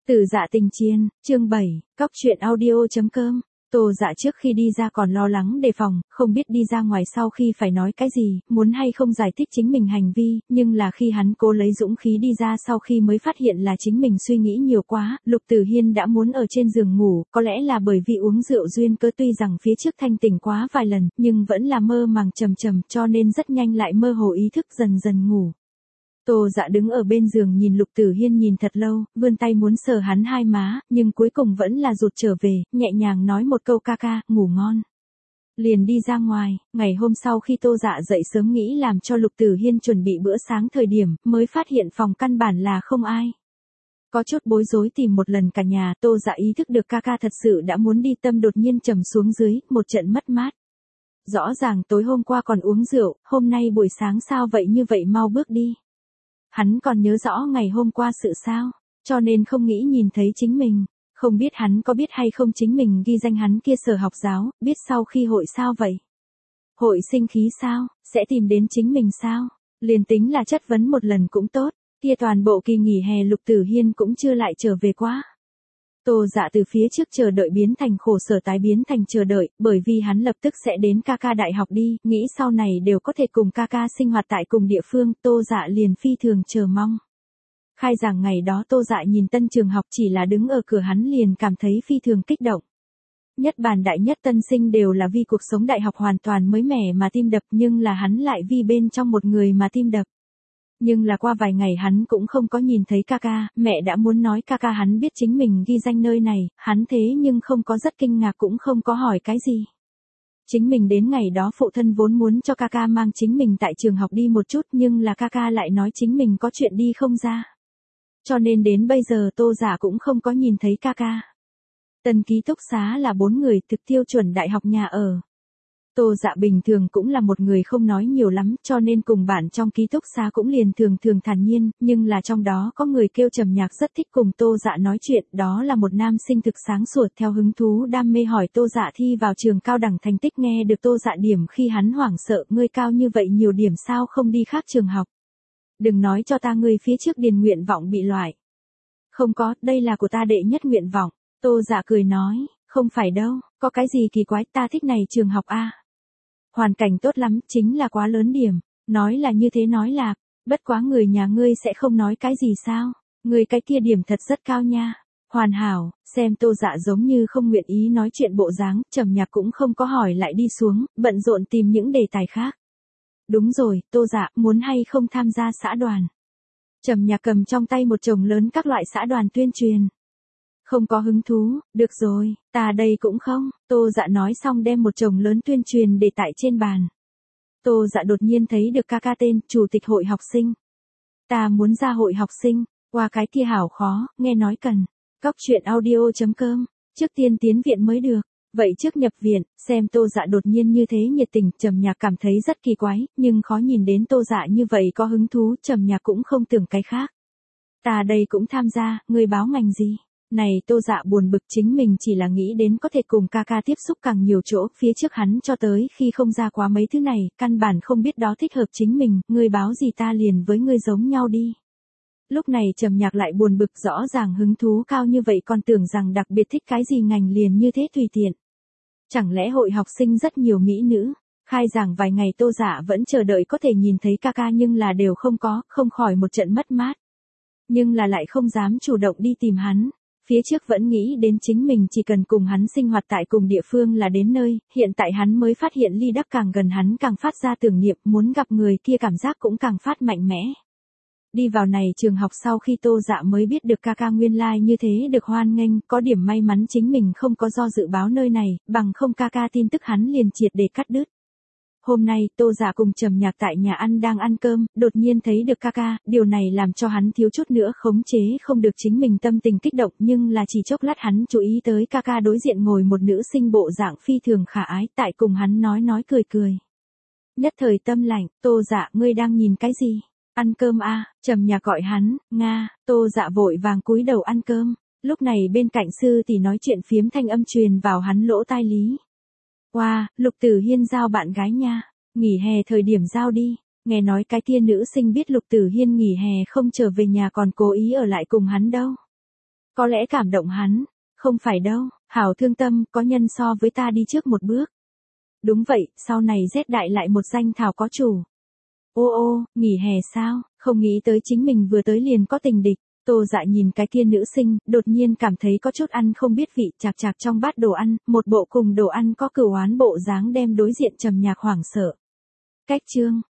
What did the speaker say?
Từ Dạ Tình Chiên, chương 7, cóc truyện audio.com. Tô Dạ trước khi đi ra còn lo lắng đề phòng, không biết đi ra ngoài sau khi phải nói cái gì, muốn hay không giải thích chính mình hành vi, nhưng là khi hắn cố lấy dũng khí đi ra sau khi mới phát hiện là chính mình suy nghĩ nhiều quá, Lục Tử Hiên đã muốn ở trên giường ngủ, có lẽ là bởi vì uống rượu duyên cớ, tuy rằng phía trước thanh tỉnh quá vài lần, nhưng vẫn là mơ màng trầm trầm, cho nên rất nhanh lại mơ hồ ý thức dần dần ngủ. Tô Dạ đứng ở bên giường nhìn Lục Tử Hiên nhìn thật lâu, vươn tay muốn sờ hắn hai má, nhưng cuối cùng vẫn là rụt trở về, nhẹ nhàng nói một câu ca ca, ngủ ngon. Liền đi ra ngoài, ngày hôm sau khi Tô Dạ dậy sớm nghĩ làm cho Lục Tử Hiên chuẩn bị bữa sáng thời điểm, mới phát hiện phòng căn bản là không ai. Có chút bối rối tìm một lần cả nhà, Tô Dạ ý thức được ca ca thật sự đã muốn đi, tâm đột nhiên trầm xuống dưới, một trận mất mát. Rõ ràng tối hôm qua còn uống rượu, hôm nay buổi sáng sao vậy như vậy mau bước đi. Hắn còn nhớ rõ ngày hôm qua sự sao, cho nên không nghĩ nhìn thấy chính mình, không biết hắn có biết hay không chính mình ghi danh hắn kia sở học giáo, biết sau khi hội sao vậy? Hội sinh khí sao, sẽ tìm đến chính mình sao? Liền tính là chất vấn một lần cũng tốt, kia toàn bộ kỳ nghỉ hè Lục Tử Hiên cũng chưa lại trở về quá. Tô Dạ từ phía trước chờ đợi biến thành khổ sở tái biến thành chờ đợi, bởi vì hắn lập tức sẽ đến ca ca đại học đi, nghĩ sau này đều có thể cùng ca ca sinh hoạt tại cùng địa phương, Tô Dạ liền phi thường chờ mong. Khai giảng ngày đó Tô Dạ nhìn tân trường học, chỉ là đứng ở cửa hắn liền cảm thấy phi thường kích động. Nhất bàn đại nhất tân sinh đều là vì cuộc sống đại học hoàn toàn mới mẻ mà tim đập, nhưng là hắn lại vì bên trong một người mà tim đập. Nhưng là qua vài ngày hắn cũng không có nhìn thấy ca ca, mẹ đã muốn nói ca ca hắn biết chính mình ghi danh nơi này, hắn thế nhưng không có rất kinh ngạc cũng không có hỏi cái gì. Chính mình đến ngày đó phụ thân vốn muốn cho ca ca mang chính mình tại trường học đi một chút, nhưng là ca ca lại nói chính mình có chuyện đi không ra. Cho nên đến bây giờ Tô Dạ cũng không có nhìn thấy ca ca. Tân ký túc xá là 4 người, thực tiêu chuẩn đại học nhà ở. Tô Dạ bình thường cũng là một người không nói nhiều lắm, cho nên cùng bạn trong ký túc xá cũng liền thường thường thản nhiên, nhưng là trong đó có người kêu Trầm Nhạc rất thích cùng Tô Dạ nói chuyện, đó là một nam sinh thực sáng sủa, theo hứng thú đam mê hỏi Tô Dạ thi vào trường cao đẳng thành tích, nghe được Tô Dạ điểm khi hắn hoảng sợ, ngươi cao như vậy nhiều điểm sao không đi khác trường học. Đừng nói cho ta ngươi phía trước điền nguyện vọng bị loại. Không có, đây là của ta đệ nhất nguyện vọng. Tô Dạ cười nói, không phải đâu, có cái gì kỳ quái, ta thích này trường học a. Hoàn cảnh tốt lắm, chính là quá lớn điểm. Nói là như thế nói là, bất quá người nhà ngươi sẽ không nói cái gì sao, ngươi cái kia điểm thật rất cao nha. Hoàn hảo, xem Tô Dạ giống như không nguyện ý nói chuyện bộ dáng, Trầm Nhạc cũng không có hỏi lại đi xuống, bận rộn tìm những đề tài khác. Đúng rồi, Tô Dạ, muốn hay không tham gia xã đoàn? Trầm Nhạc cầm trong tay một chồng lớn các loại xã đoàn tuyên truyền. Không có hứng thú, được rồi, ta đây cũng không, Tô Dạ nói xong đem một chồng lớn tuyên truyền để tại trên bàn. Tô Dạ đột nhiên thấy được ca ca tên, chủ tịch hội học sinh. Ta muốn ra hội học sinh, qua cái kia hảo khó, nghe nói cần. Cóc truyện audio.com, trước tiên tiến viện mới được, vậy trước nhập viện, xem Tô Dạ đột nhiên như thế nhiệt tình, Trầm Nhạc cảm thấy rất kỳ quái, nhưng khó nhìn đến Tô Dạ như vậy có hứng thú, Trầm Nhạc cũng không tưởng cái khác. Ta đây cũng tham gia, ngươi báo ngành gì? Này Tô Dạ buồn bực, chính mình chỉ là nghĩ đến có thể cùng ca ca tiếp xúc càng nhiều chỗ, phía trước hắn cho tới khi không ra quá mấy thứ này, căn bản không biết đó thích hợp chính mình, ngươi báo gì ta liền với ngươi giống nhau đi. Lúc này Trầm Nhạc lại buồn bực, rõ ràng hứng thú cao như vậy còn tưởng rằng đặc biệt thích cái gì ngành liền như thế tùy tiện. Chẳng lẽ hội học sinh rất nhiều mỹ nữ? Khai giảng vài ngày Tô Dạ vẫn chờ đợi có thể nhìn thấy ca ca nhưng là đều không có, không khỏi một trận mất mát. Nhưng là lại không dám chủ động đi tìm hắn. Phía trước vẫn nghĩ đến chính mình chỉ cần cùng hắn sinh hoạt tại cùng địa phương là đến nơi, hiện tại hắn mới phát hiện ly đắc càng gần hắn càng phát ra tưởng niệm, muốn gặp người kia cảm giác cũng càng phát mạnh mẽ. Đi vào này trường học sau khi Tô Dạ mới biết được ca ca nguyên lai như thế được hoan nghênh, có điểm may mắn chính mình không có do dự báo nơi này, bằng không ca ca tin tức hắn liền triệt để cắt đứt. Hôm nay, Tô Dạ cùng Trầm Nhạc tại nhà ăn đang ăn cơm, đột nhiên thấy được ca ca, điều này làm cho hắn thiếu chút nữa khống chế không được chính mình tâm tình kích động, nhưng là chỉ chốc lát hắn chú ý tới ca ca đối diện ngồi một nữ sinh bộ dạng phi thường khả ái, tại cùng hắn nói cười cười. Nhất thời tâm lạnh, Tô Dạ, ngươi đang nhìn cái gì? Ăn cơm à, Trầm Nhạc gọi hắn, Nga, Tô Dạ vội vàng cúi đầu ăn cơm, lúc này bên cạnh sư tỷ nói chuyện phiếm thanh âm truyền vào hắn lỗ tai lý. Wow, Lục Tử Hiên giao bạn gái nha, nghỉ hè thời điểm giao đi, nghe nói cái kia nữ sinh biết Lục Tử Hiên nghỉ hè không trở về nhà còn cố ý ở lại cùng hắn đâu. Có lẽ cảm động hắn. Không phải đâu, Hảo thương tâm, có nhân so với ta đi trước một bước. Đúng vậy, sau này Z đại lại một danh Thảo có chủ. Ô ô, nghỉ hè sao, không nghĩ tới chính mình vừa tới liền có tình địch. Tô Dạ nhìn cái kia nữ sinh, đột nhiên cảm thấy có chút ăn không biết vị, chạc chạc trong bát đồ ăn, một bộ cùng đồ ăn có cửu oán bộ dáng đem đối diện trầm nhạc hoảng sợ. Cách chương